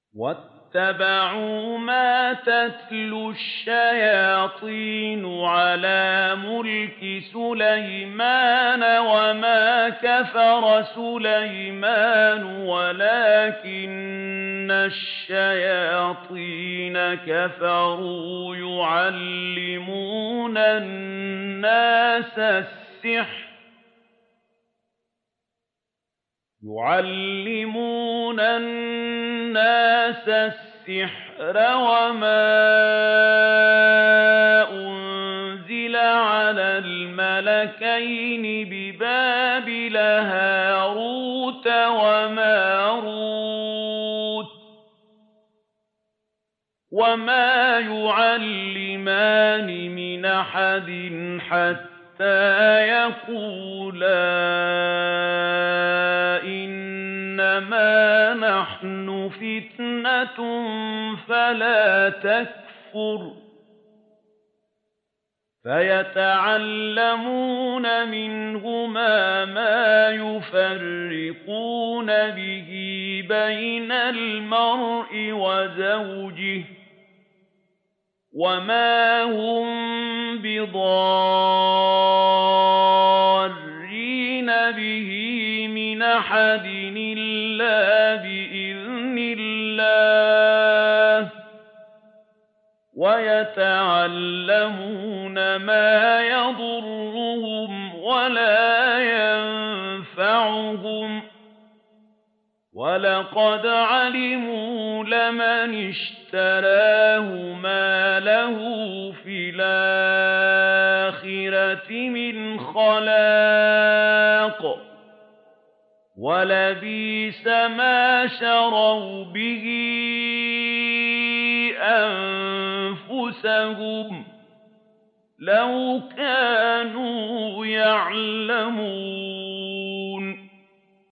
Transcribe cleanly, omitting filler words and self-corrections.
وَاتَّبَعُوا مَا تَتْلُو الشَّيَاطِينُ عَلَىٰ مُلْكِ سُلَيْمَانَ وَمَا كَفَرَ سُلَيْمَانُ وَلَٰكِنَّ الشَّيَاطِينَ كَفَرُوا يُعَلِّمُونَ النَّاسَ السِّحْرَ وَمَا أُنزِلَ عَلَى الْمَلَكَيْنِ بِبَابِلَ هَارُوتَ وَمَارُوتَ ۚ وَمَا يُعَلِّمَانِ مِنْ أَحَدٍ حَتَّىٰ يَقُولَا إِنَّمَا نَحْنُ فِتْنَةٌ فَلَا تَكْفُرْ ۖ فَيَتَعَلَّمُونَ مِنْهُمَا مَا يُفَرِّقُونَ بِهِ بَيْنَ الْمَرْءِ وَزَوْجِهِ ۚ وَمَا هُم بِضَارِّينَ بِهِ مِنْ أَحَدٍ إِلَّا بِإِذْنِ اللَّهِ ۚ وَيَتَعَلَّمُونَ مَا يَضُرُّهُمْ وَلَا يَنفَعُهُمْ ۚ وَلَقَدْ عَلِمُوا لَمَنِ اشْتَرَاهُ مَا لَهُ فِي الْآخِرَةِ مِنْ خَلَاقٍ ۚ وَلَبِئْسَ مَا شَرَوْا بِهِ أَنفُسَهُمْ ۚ لَوْ كَانُوا يَعْلَمُونَ